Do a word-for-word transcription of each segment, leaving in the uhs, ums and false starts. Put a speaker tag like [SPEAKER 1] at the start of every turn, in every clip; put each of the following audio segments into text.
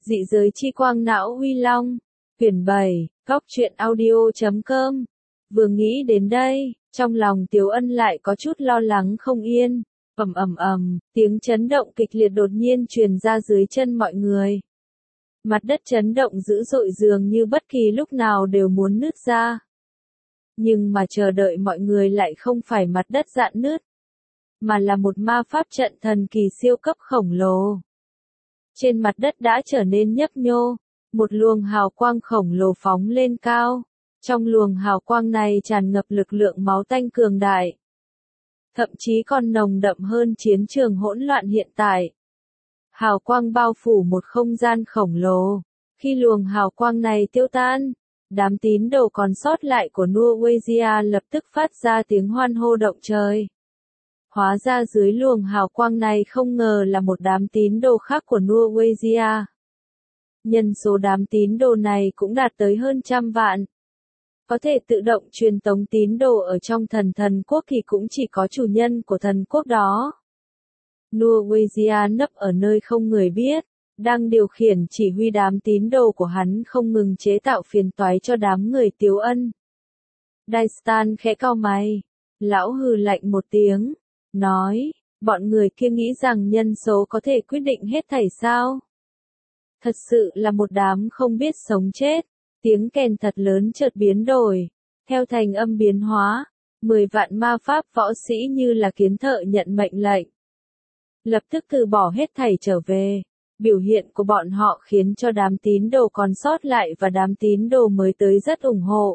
[SPEAKER 1] Dị giới chi quang não Huy Long. Quyển bảy, góc truyện audio chấm com. Vừa nghĩ đến đây, trong lòng Tiếu Ân lại có chút lo lắng không yên. Ầm ầm ầm, tiếng chấn động kịch liệt đột nhiên truyền ra dưới chân mọi người. Mặt đất chấn động dữ dội dường như bất kỳ lúc nào đều muốn nứt ra. Nhưng mà chờ đợi mọi người lại không phải mặt đất rạn nứt, mà là một ma pháp trận thần kỳ siêu cấp khổng lồ. Trên mặt đất đã trở nên nhấp nhô, một luồng hào quang khổng lồ phóng lên cao. Trong luồng hào quang này tràn ngập lực lượng máu tanh cường đại. Thậm chí còn nồng đậm hơn chiến trường hỗn loạn hiện tại. Hào quang bao phủ một không gian khổng lồ. Khi luồng hào quang này tiêu tan, đám tín đồ còn sót lại của Norwegia lập tức phát ra tiếng hoan hô động trời. Hóa ra dưới luồng hào quang này không ngờ là một đám tín đồ khác của Norwegia. Nhân số đám tín đồ này cũng đạt tới hơn trăm vạn. Có thể tự động truyền tống tín đồ ở trong thần thần quốc thì cũng chỉ có chủ nhân của thần quốc đó. Norwegia nấp ở nơi không người biết, đang điều khiển chỉ huy đám tín đồ của hắn không ngừng chế tạo phiền toái cho đám người Tiếu Ân. Daistan khẽ cau mày, lão hừ lạnh một tiếng, nói, bọn người kia nghĩ rằng nhân số có thể quyết định hết thảy sao? Thật sự là một đám không biết sống chết. Tiếng kèn thật lớn chợt biến đổi, theo thành âm biến hóa, mười vạn ma pháp võ sĩ như là kiến thợ nhận mệnh lệnh. Lập tức từ bỏ hết thảy trở về, biểu hiện của bọn họ khiến cho đám tín đồ còn sót lại và đám tín đồ mới tới rất ủng hộ.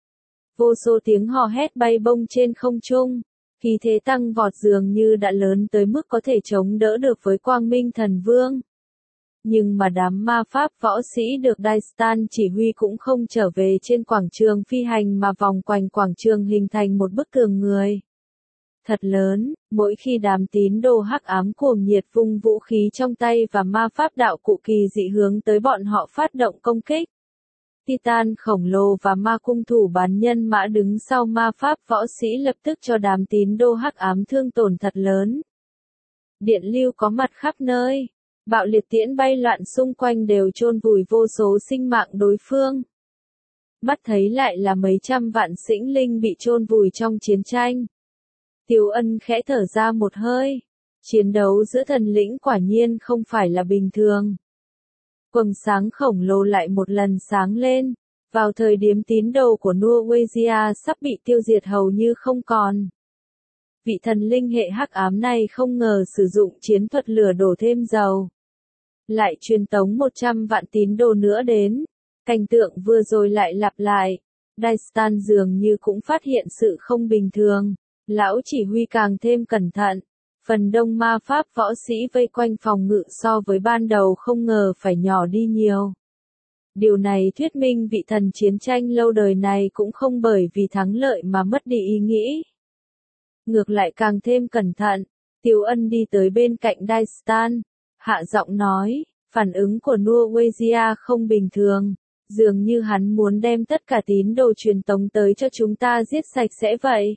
[SPEAKER 1] Vô số tiếng hò hét bay bông trên không trung, khí thế tăng vọt dường như đã lớn tới mức có thể chống đỡ được với Quang Minh Thần Vương. Nhưng mà đám ma pháp võ sĩ được Daistan chỉ huy cũng không trở về trên quảng trường phi hành mà vòng quanh quảng trường hình thành một bức tường người. Thật lớn, mỗi khi đám tín đồ hắc ám cuồng nhiệt vung vũ khí trong tay và ma pháp đạo cụ kỳ dị hướng tới bọn họ phát động công kích. Titan khổng lồ và ma cung thủ bán nhân mã đứng sau ma pháp võ sĩ lập tức cho đám tín đồ hắc ám thương tổn thật lớn. Điện lưu có mặt khắp nơi. Bạo liệt tiễn bay loạn xung quanh đều chôn vùi vô số sinh mạng đối phương. Mắt thấy lại là mấy trăm vạn sinh linh bị chôn vùi trong chiến tranh. Tiếu Ân khẽ thở ra một hơi. Chiến đấu giữa thần lĩnh quả nhiên không phải là bình thường. Quầng sáng khổng lồ lại một lần sáng lên. Vào thời điểm tín đồ của Norwegia sắp bị tiêu diệt hầu như không còn. Vị thần linh hệ hắc ám này không ngờ sử dụng chiến thuật lửa đổ thêm dầu. Lại truyền tống một trăm vạn tín đồ nữa đến. Cảnh tượng vừa rồi lại lặp lại. Daistan dường như cũng phát hiện sự không bình thường. Lão chỉ huy càng thêm cẩn thận. Phần đông ma pháp võ sĩ vây quanh phòng ngự so với ban đầu không ngờ phải nhỏ đi nhiều. Điều này thuyết minh vị thần chiến tranh lâu đời này cũng không bởi vì thắng lợi mà mất đi ý nghĩ. Ngược lại càng thêm cẩn thận. Tiếu Ân đi tới bên cạnh Daistan. Hạ giọng nói, phản ứng của Norwegia không bình thường, dường như hắn muốn đem tất cả tín đồ truyền tống tới cho chúng ta giết sạch sẽ vậy.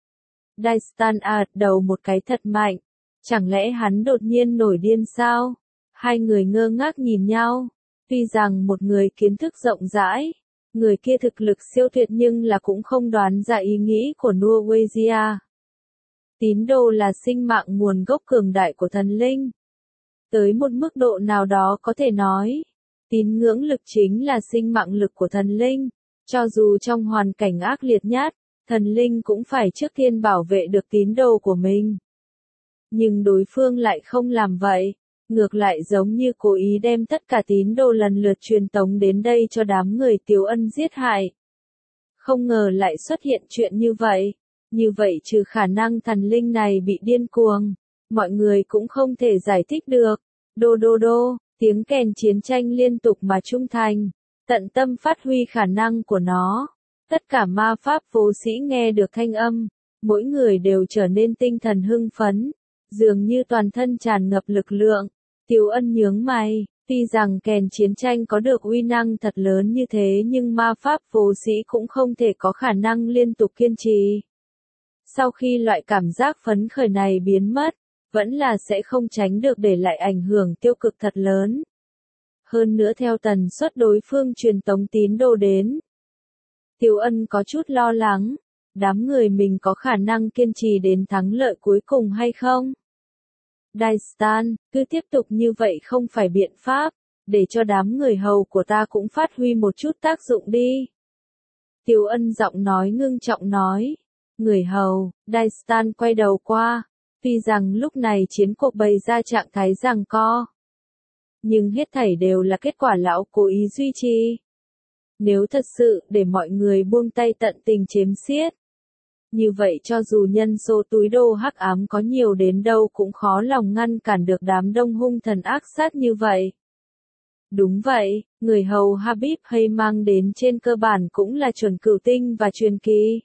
[SPEAKER 1] Daistan ạt đầu một cái thật mạnh, chẳng lẽ hắn đột nhiên nổi điên sao? Hai người ngơ ngác nhìn nhau, tuy rằng một người kiến thức rộng rãi, người kia thực lực siêu tuyệt nhưng là cũng không đoán ra ý nghĩ của Norwegia. Tín đồ là sinh mạng nguồn gốc cường đại của thần linh. Tới một mức độ nào đó có thể nói, tín ngưỡng lực chính là sinh mạng lực của thần linh, cho dù trong hoàn cảnh ác liệt nhất, thần linh cũng phải trước tiên bảo vệ được tín đồ của mình. Nhưng đối phương lại không làm vậy, ngược lại giống như cố ý đem tất cả tín đồ lần lượt truyền tống đến đây cho đám người Tiếu Ân giết hại. Không ngờ lại xuất hiện chuyện như vậy, như vậy trừ khả năng thần linh này bị điên cuồng. Mọi người cũng không thể giải thích được. Đô đô đô, tiếng kèn chiến tranh liên tục mà trung thành, tận tâm phát huy khả năng của nó. Tất cả ma pháp vô sĩ nghe được thanh âm, mỗi người đều trở nên tinh thần hưng phấn, dường như toàn thân tràn ngập lực lượng. Tiếu Ân nhướng mày, tuy rằng kèn chiến tranh có được uy năng thật lớn như thế nhưng ma pháp vô sĩ cũng không thể có khả năng liên tục kiên trì. Sau khi loại cảm giác phấn khởi này biến mất, vẫn là sẽ không tránh được để lại ảnh hưởng tiêu cực thật lớn. hơn nữa theo tần suất đối phương truyền tống tín đồ đến. Tiêu Ân có chút lo lắng, đám người mình có khả năng kiên trì đến thắng lợi cuối cùng hay không? Daistan, cứ tiếp tục như vậy không phải biện pháp, để cho đám người hầu của ta cũng phát huy một chút tác dụng đi. Tiêu Ân giọng nói ngưng trọng nói. Người hầu, Daistan quay đầu qua, tuy rằng lúc này chiến cuộc bày ra trạng thái giằng co. Nhưng hết thảy đều là kết quả lão cố ý duy trì. Nếu thật sự để mọi người buông tay tận tình chém xiết, như vậy cho dù nhân số túi đô hắc ám có nhiều đến đâu cũng khó lòng ngăn cản được đám đông hung thần ác sát như vậy. Đúng vậy, người hầu Habib hay mang đến trên cơ bản cũng là chuẩn cửu tinh và truyền kỳ.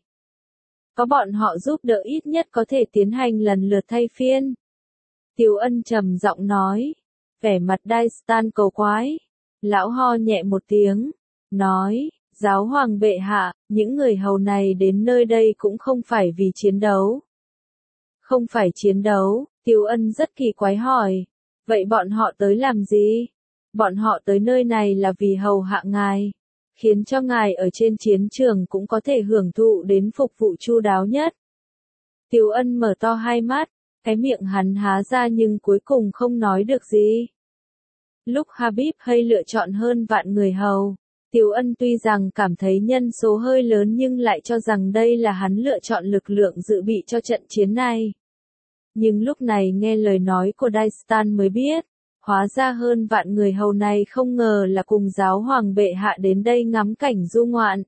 [SPEAKER 1] Có bọn họ giúp đỡ ít nhất có thể tiến hành lần lượt thay phiên. Tiêu Ân trầm giọng nói, vẻ mặt Daistan cầu quái. Lão ho nhẹ một tiếng, nói, giáo hoàng bệ hạ, những người hầu này đến nơi đây cũng không phải vì chiến đấu. Không phải chiến đấu, Tiêu Ân rất kỳ quái hỏi, vậy bọn họ tới làm gì? Bọn họ tới nơi này là vì hầu hạ ngài, khiến cho ngài ở trên chiến trường cũng có thể hưởng thụ đến phục vụ chu đáo nhất. Tiêu Ân mở to hai mắt, cái miệng hắn há ra nhưng cuối cùng không nói được gì. Lúc Habib hay lựa chọn hơn vạn người hầu, Tiêu Ân tuy rằng cảm thấy nhân số hơi lớn nhưng lại cho rằng đây là hắn lựa chọn lực lượng dự bị cho trận chiến này. Nhưng lúc này nghe lời nói của Daistan mới biết, hóa ra hơn vạn người hầu này không ngờ là cùng giáo hoàng bệ hạ đến đây ngắm cảnh du ngoạn.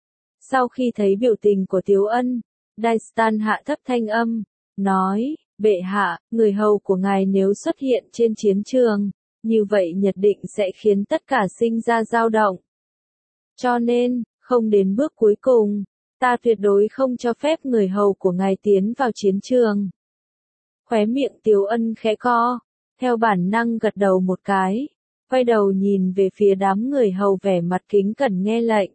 [SPEAKER 1] Sau khi thấy biểu tình của Tiêu Ân, Daistan hạ thấp thanh âm, nói, bệ hạ, người hầu của ngài nếu xuất hiện trên chiến trường, như vậy nhất định sẽ khiến tất cả sinh ra dao động. Cho nên, không đến bước cuối cùng, ta tuyệt đối không cho phép người hầu của ngài tiến vào chiến trường. Khóe miệng Tiêu Ân khẽ co, theo bản năng gật đầu một cái, quay đầu nhìn về phía đám người hầu vẻ mặt kính cẩn nghe lệnh.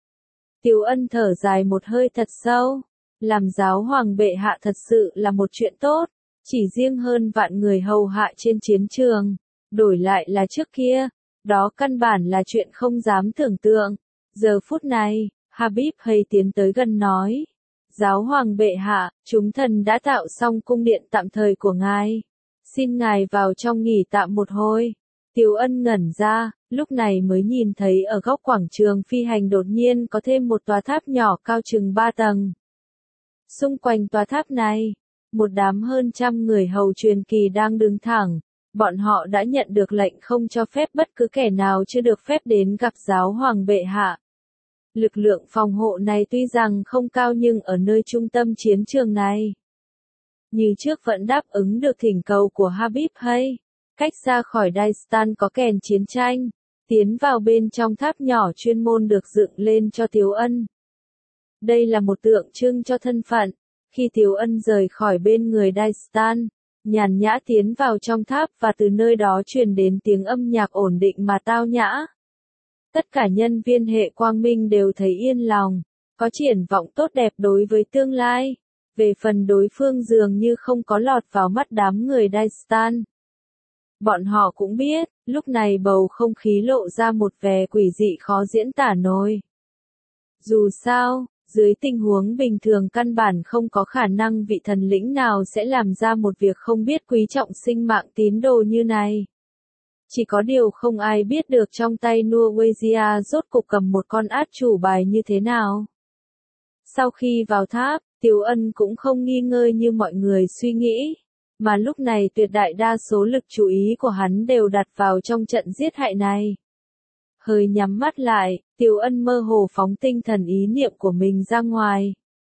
[SPEAKER 1] Tiêu Ân thở dài một hơi thật sâu, làm giáo hoàng bệ hạ thật sự là một chuyện tốt, chỉ riêng hơn vạn người hầu hạ trên chiến trường, đổi lại là trước kia, đó căn bản là chuyện không dám tưởng tượng. Giờ phút này, Habib hay tiến tới gần nói, giáo hoàng bệ hạ, chúng thần đã tạo xong cung điện tạm thời của ngài. Xin ngài vào trong nghỉ tạm một hồi. Tiêu Ân ngẩn ra, lúc này mới nhìn thấy ở góc quảng trường phi hành đột nhiên có thêm một tòa tháp nhỏ cao chừng ba tầng. Xung quanh tòa tháp này, một đám hơn trăm người hầu truyền kỳ đang đứng thẳng, bọn họ đã nhận được lệnh không cho phép bất cứ kẻ nào chưa được phép đến gặp giáo hoàng bệ hạ. Lực lượng phòng hộ này tuy rằng không cao nhưng ở nơi trung tâm chiến trường này, như trước vẫn đáp ứng được thỉnh cầu của Habib hay, cách xa khỏi Daistan có kèn chiến tranh, tiến vào bên trong tháp nhỏ chuyên môn được dựng lên cho Tiêu Ân. Đây là một tượng trưng cho thân phận, khi Tiêu Ân rời khỏi bên người Daistan, nhàn nhã tiến vào trong tháp và từ nơi đó truyền đến tiếng âm nhạc ổn định mà tao nhã. Tất cả nhân viên hệ quang minh đều thấy yên lòng, có triển vọng tốt đẹp đối với tương lai. Về phần đối phương dường như không có lọt vào mắt đám người Daistan. Bọn họ cũng biết, lúc này bầu không khí lộ ra một vẻ quỷ dị khó diễn tả nổi. Dù sao, dưới tình huống bình thường căn bản không có khả năng vị thần lĩnh nào sẽ làm ra một việc không biết quý trọng sinh mạng tín đồ như này. Chỉ có điều không ai biết được trong tay Nuwezia rốt cục cầm một con át chủ bài như thế nào. Sau khi vào tháp, Tiêu Ân cũng không nghi ngơi như mọi người suy nghĩ, mà lúc này tuyệt đại đa số lực chú ý của hắn đều đặt vào trong trận giết hại này. Hơi nhắm mắt lại, Tiêu Ân mơ hồ phóng tinh thần ý niệm của mình ra ngoài.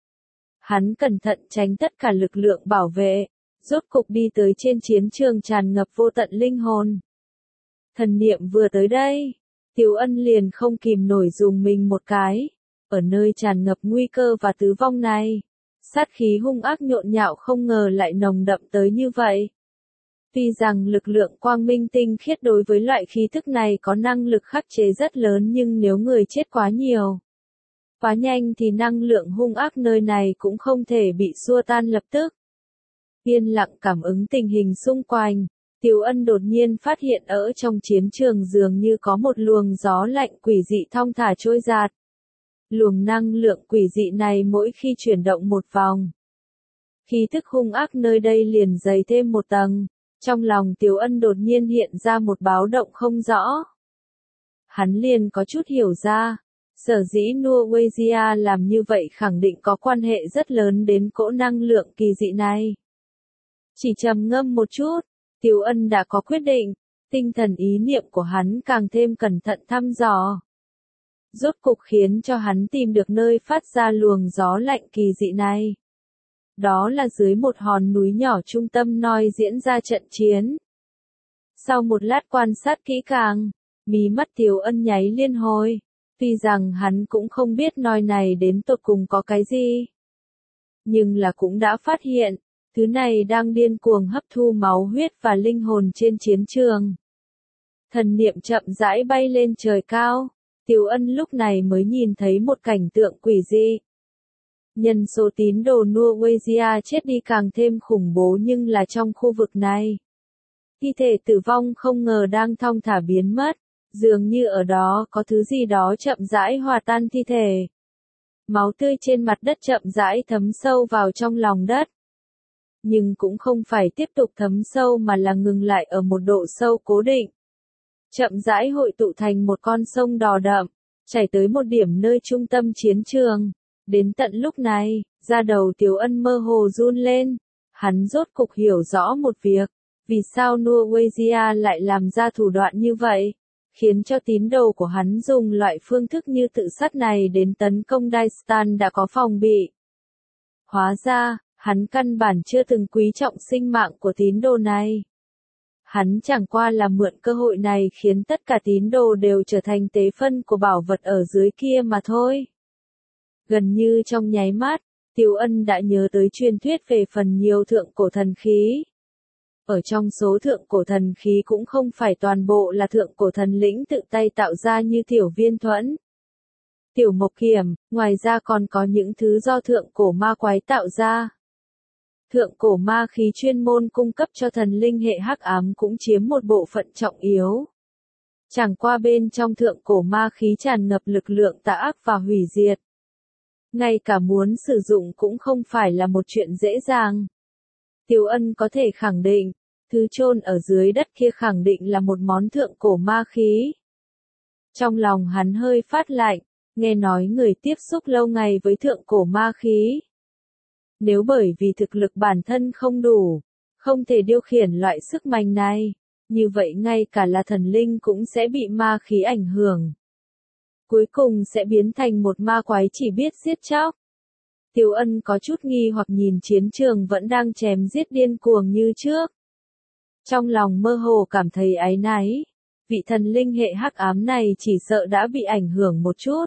[SPEAKER 1] Hắn cẩn thận tránh tất cả lực lượng bảo vệ, rốt cục đi tới trên chiến trường tràn ngập vô tận linh hồn. Thần niệm vừa tới đây, Tiêu Ân liền không kìm nổi dùng mình một cái. Ở nơi tràn ngập nguy cơ và tứ vong này, sát khí hung ác nhộn nhạo không ngờ lại nồng đậm tới như vậy. Tuy rằng lực lượng quang minh tinh khiết đối với loại khí thức này có năng lực khắc chế rất lớn nhưng nếu người chết quá nhiều, quá nhanh thì năng lượng hung ác nơi này cũng không thể bị xua tan lập tức. Yên lặng cảm ứng tình hình xung quanh, Tiểu Ân đột nhiên phát hiện ở trong chiến trường dường như có một luồng gió lạnh quỷ dị thong thả trôi dạt. Luồng năng lượng quỷ dị này mỗi khi chuyển động một vòng, khí thức hung ác nơi đây liền dày thêm một tầng. Trong lòng Tiểu Ân đột nhiên hiện ra một báo động không rõ. Hắn liền có chút hiểu ra, sở dĩ Norwegia làm như vậy khẳng định có quan hệ rất lớn đến cỗ năng lượng kỳ dị này. Chỉ trầm ngâm một chút, Tiểu Ân đã có quyết định, tinh thần ý niệm của hắn càng thêm cẩn thận thăm dò. Rốt cục khiến cho hắn tìm được nơi phát ra luồng gió lạnh kỳ dị này. Đó là dưới một hòn núi nhỏ trung tâm Noi diễn ra trận chiến. Sau một lát quan sát kỹ càng, mí mắt Tiểu Ân nháy liên hồi. Tuy rằng hắn cũng không biết Noi này đến tột cùng có cái gì, nhưng là cũng đã phát hiện, thứ này đang điên cuồng hấp thu máu huyết và linh hồn trên chiến trường. Thần niệm chậm rãi bay lên trời cao, Tiểu Ân lúc này mới nhìn thấy một cảnh tượng quỷ dị. Nhân số tín đồ Norwegia chết đi càng thêm khủng bố, nhưng là trong khu vực này, thi thể tử vong không ngờ đang thong thả biến mất, dường như ở đó có thứ gì đó chậm rãi hòa tan thi thể. Máu tươi trên mặt đất chậm rãi thấm sâu vào trong lòng đất. Nhưng cũng không phải tiếp tục thấm sâu mà là ngừng lại ở một độ sâu cố định. Chậm rãi hội tụ thành một con sông đỏ đậm, chảy tới một điểm nơi trung tâm chiến trường. Đến tận lúc này, da đầu Tiểu Ân mơ hồ run lên. Hắn rốt cục hiểu rõ một việc, vì sao Norwegia lại làm ra thủ đoạn như vậy, khiến cho tín đồ của hắn dùng loại phương thức như tự sát này đến tấn công Daestan đã có phòng bị. Hóa ra, hắn căn bản chưa từng quý trọng sinh mạng của tín đồ này. Hắn chẳng qua là mượn cơ hội này khiến tất cả tín đồ đều trở thành tế phân của bảo vật ở dưới kia mà thôi. Gần như trong nháy mắt, Tiểu Ân đã nhớ tới truyền thuyết về phần nhiều thượng cổ thần khí. Ở trong số thượng cổ thần khí cũng không phải toàn bộ là thượng cổ thần lĩnh tự tay tạo ra như tiểu viên thuẫn, tiểu mộc kiểm, ngoài ra còn có những thứ do thượng cổ ma quái tạo ra. Thượng cổ ma khí chuyên môn cung cấp cho thần linh hệ hắc ám cũng chiếm một bộ phận trọng yếu. Chẳng qua bên trong thượng cổ ma khí tràn ngập lực lượng tà ác và hủy diệt. Ngay cả muốn sử dụng cũng không phải là một chuyện dễ dàng. Tiểu Ân có thể khẳng định, thứ chôn ở dưới đất kia khẳng định là một món thượng cổ ma khí. Trong lòng hắn hơi phát lạnh, nghe nói người tiếp xúc lâu ngày với thượng cổ ma khí. Nếu bởi vì thực lực bản thân không đủ, không thể điều khiển loại sức mạnh này, như vậy ngay cả là thần linh cũng sẽ bị ma khí ảnh hưởng. Cuối cùng sẽ biến thành một ma quái chỉ biết giết chóc. Tiểu Ân có chút nghi hoặc nhìn chiến trường vẫn đang chém giết điên cuồng như trước. Trong lòng mơ hồ cảm thấy áy náy, vị thần linh hệ hắc ám này chỉ sợ đã bị ảnh hưởng một chút.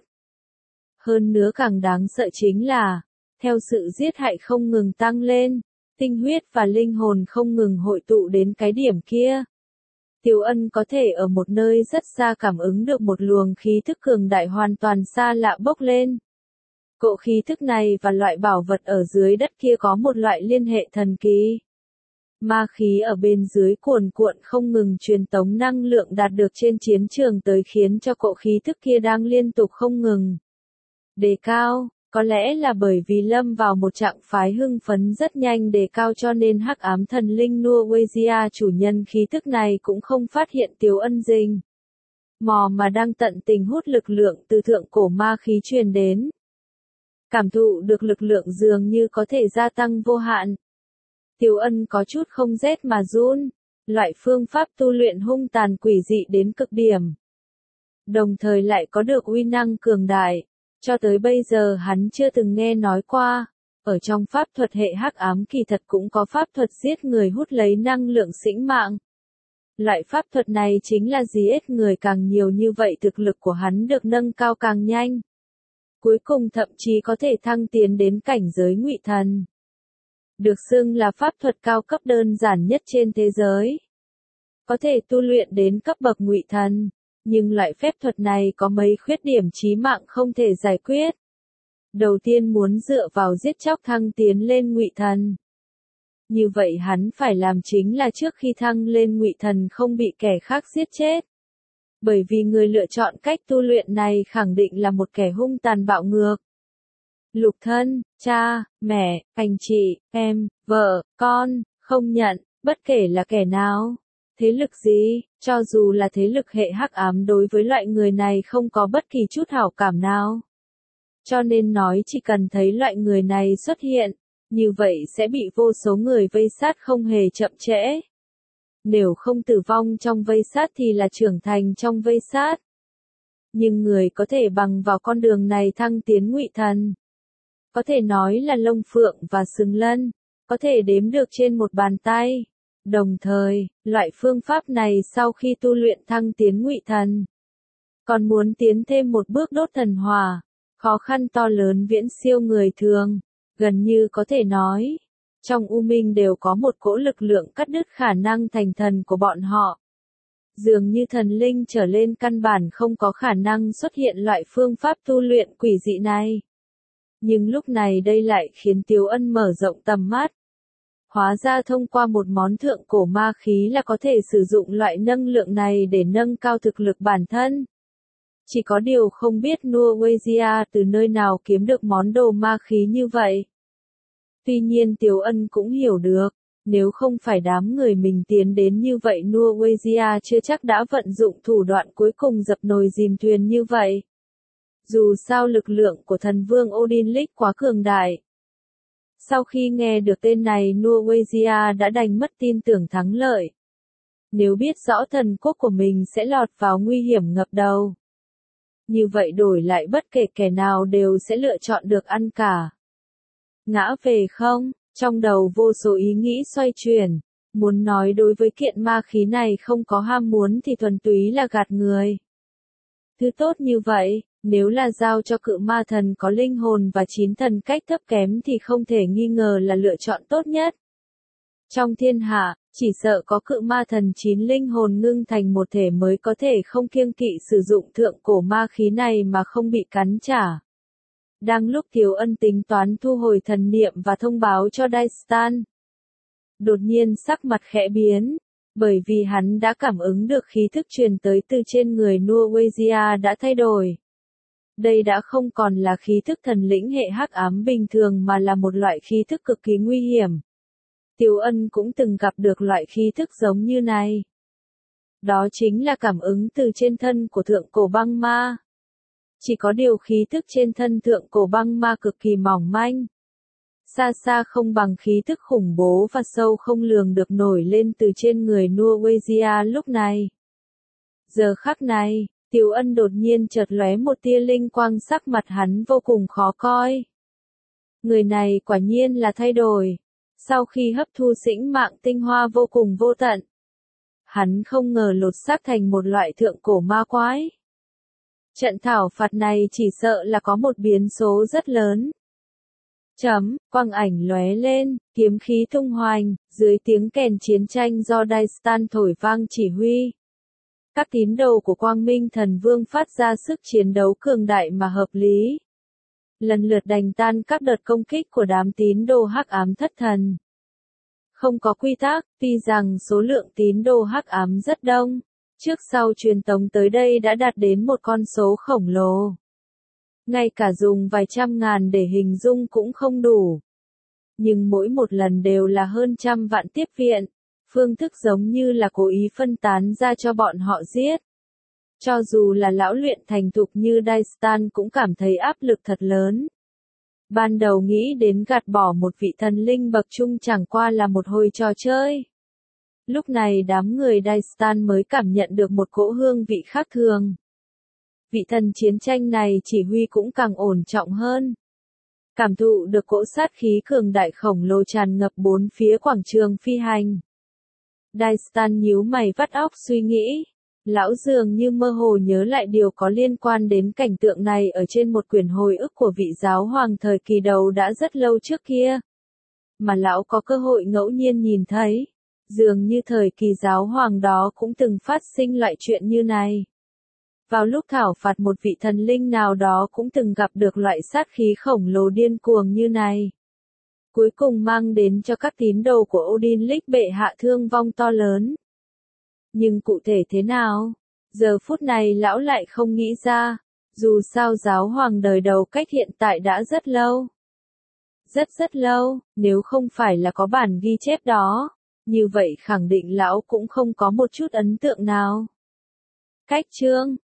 [SPEAKER 1] Hơn nữa càng đáng sợ chính là, theo sự giết hại không ngừng tăng lên, tinh huyết và linh hồn không ngừng hội tụ đến cái điểm kia. Tiểu Ân có thể ở một nơi rất xa cảm ứng được một luồng khí thức cường đại hoàn toàn xa lạ bốc lên. Cỗ khí thức này và loại bảo vật ở dưới đất kia có một loại liên hệ thần kỳ. Ma khí ở bên dưới cuồn cuộn không ngừng truyền tống năng lượng đạt được trên chiến trường tới khiến cho cỗ khí thức kia đang liên tục không ngừng đề cao. Có lẽ là bởi vì lâm vào một trạng phái hưng phấn rất nhanh đề cao cho nên hắc ám thần linh Norwegia chủ nhân khí thức này cũng không phát hiện Tiểu Ân rình mò mà đang tận tình hút lực lượng từ thượng cổ ma khí truyền đến. Cảm thụ được lực lượng dường như có thể gia tăng vô hạn. Tiểu Ân có chút không rét mà run, loại phương pháp tu luyện hung tàn quỷ dị đến cực điểm. Đồng thời lại có được uy năng cường đại. Cho tới bây giờ hắn chưa từng nghe nói qua, ở trong pháp thuật hệ hắc ám kỳ thật cũng có pháp thuật giết người hút lấy năng lượng sinh mạng. Loại pháp thuật này chính là giết người càng nhiều như vậy thực lực của hắn được nâng cao càng nhanh. Cuối cùng thậm chí có thể thăng tiến đến cảnh giới ngụy thần. Được xưng là pháp thuật cao cấp đơn giản nhất trên thế giới. Có thể tu luyện đến cấp bậc ngụy thần. Nhưng loại phép thuật này có mấy khuyết điểm chí mạng không thể giải quyết. Đầu tiên muốn dựa vào giết chóc thăng tiến lên ngụy thần. Như vậy hắn phải làm chính là trước khi thăng lên ngụy thần không bị kẻ khác giết chết. Bởi vì người lựa chọn cách tu luyện này khẳng định là một kẻ hung tàn bạo ngược. Lục thân, cha, mẹ, anh chị, em, vợ, con, không nhận, bất kể là kẻ nào, thế lực gì, cho dù là thế lực hệ hắc ám đối với loại người này không có bất kỳ chút hảo cảm nào. Cho nên nói chỉ cần thấy loại người này xuất hiện, như vậy sẽ bị vô số người vây sát không hề chậm trễ. Nếu không tử vong trong vây sát thì là trưởng thành trong vây sát. Nhưng người có thể bằng vào con đường này thăng tiến ngụy thần. Có thể nói là lông phượng và sừng lân, có thể đếm được trên một bàn tay. Đồng thời, loại phương pháp này sau khi tu luyện thăng tiến ngụy thần, còn muốn tiến thêm một bước đốt thần hỏa, khó khăn to lớn viễn siêu người thường, gần như có thể nói, trong U Minh đều có một cỗ lực lượng cắt đứt khả năng thành thần của bọn họ. Dường như thần linh trở lên căn bản không có khả năng xuất hiện loại phương pháp tu luyện quỷ dị này. Nhưng lúc này đây lại khiến Tiếu Ân mở rộng tầm mắt. Hóa ra thông qua một món thượng cổ ma khí là có thể sử dụng loại năng lượng này để nâng cao thực lực bản thân. Chỉ có điều không biết Norwegia từ nơi nào kiếm được món đồ ma khí như vậy. Tuy nhiên Tiếu Ân cũng hiểu được, nếu không phải đám người mình tiến đến như vậy Norwegia chưa chắc đã vận dụng thủ đoạn cuối cùng dập nồi dìm thuyền như vậy. Dù sao lực lượng của thần vương Odin Lich quá cường đại. Sau khi nghe được tên này Norwegia đã đành mất tin tưởng thắng lợi. Nếu biết rõ thần quốc của mình sẽ lọt vào nguy hiểm ngập đầu. Như vậy đổi lại bất kể kẻ nào đều sẽ lựa chọn được ăn cả. Ngã về không, trong đầu vô số ý nghĩ xoay chuyển. Muốn nói đối với kiện ma khí này không có ham muốn thì thuần túy là gạt người. Thứ tốt như vậy, nếu là giao cho cự ma thần có linh hồn và chín thần cách thấp kém thì không thể nghi ngờ là lựa chọn tốt nhất. Trong thiên hạ, chỉ sợ có cự ma thần chín linh hồn ngưng thành một thể mới có thể không kiêng kỵ sử dụng thượng cổ ma khí này mà không bị cắn trả. Đang lúc Tiếu Ân tính toán thu hồi thần niệm và thông báo cho Daistan. Đột nhiên sắc mặt khẽ biến, bởi vì hắn đã cảm ứng được khí thức truyền tới từ trên người Norwegia đã thay đổi. Đây đã không còn là khí thức thần lĩnh hệ hắc ám bình thường mà là một loại khí thức cực kỳ nguy hiểm. Tiếu Ân cũng từng gặp được loại khí thức giống như này. Đó chính là cảm ứng từ trên thân của thượng cổ băng ma. Chỉ có điều khí thức trên thân thượng cổ băng ma cực kỳ mỏng manh. Xa xa không bằng khí thức khủng bố và sâu không lường được nổi lên từ trên người Norwegia lúc này. Giờ khắc này, Tiếu Ân đột nhiên chợt lóe một tia linh quang, sắc mặt hắn vô cùng khó coi. Người này quả nhiên là thay đổi. Sau khi hấp thu sĩnh mạng tinh hoa vô cùng vô tận, hắn không ngờ lột xác thành một loại thượng cổ ma quái. Trận thảo phạt này chỉ sợ là có một biến số rất lớn. Chấm, quang ảnh lóe lên, kiếm khí tung hoành, dưới tiếng kèn chiến tranh do Daistan thổi vang chỉ huy. Các tín đồ của Quang Minh Thần Vương phát ra sức chiến đấu cường đại mà hợp lý. Lần lượt đánh tan các đợt công kích của đám tín đồ hắc ám thất thần. Không có quy tắc, tuy rằng số lượng tín đồ hắc ám rất đông, trước sau truyền tống tới đây đã đạt đến một con số khổng lồ. Ngay cả dùng vài trăm ngàn để hình dung cũng không đủ. Nhưng mỗi một lần đều là hơn trăm vạn tiếp viện, phương thức giống như là cố ý phân tán ra cho bọn họ giết. Cho dù là lão luyện thành thục như Daistan cũng cảm thấy áp lực thật lớn. Ban đầu nghĩ đến gạt bỏ một vị thần linh bậc trung chẳng qua là một hồi trò chơi. Lúc này đám người Daistan mới cảm nhận được một cỗ hương vị khác thường. Vị thần chiến tranh này chỉ huy cũng càng ổn trọng hơn. Cảm thụ được cỗ sát khí cường đại khổng lồ tràn ngập bốn phía quảng trường phi hành. Daistan nhíu mày vắt óc suy nghĩ. Lão dường như mơ hồ nhớ lại điều có liên quan đến cảnh tượng này ở trên một quyển hồi ức của vị giáo hoàng thời kỳ đầu đã rất lâu trước kia. Mà lão có cơ hội ngẫu nhiên nhìn thấy. Dường như thời kỳ giáo hoàng đó cũng từng phát sinh loại chuyện như này. Vào lúc thảo phạt một vị thần linh nào đó cũng từng gặp được loại sát khí khổng lồ điên cuồng như này. cuối cùng mang đến cho các tín đồ của Odin Lịch bệ hạ thương vong to lớn. Nhưng cụ thể thế nào? Giờ phút này lão lại không nghĩ ra, dù sao giáo hoàng đời đầu cách hiện tại đã rất lâu. Rất rất lâu, nếu không phải là có bản ghi chép đó, như vậy khẳng định lão cũng không có một chút ấn tượng nào. Cách chương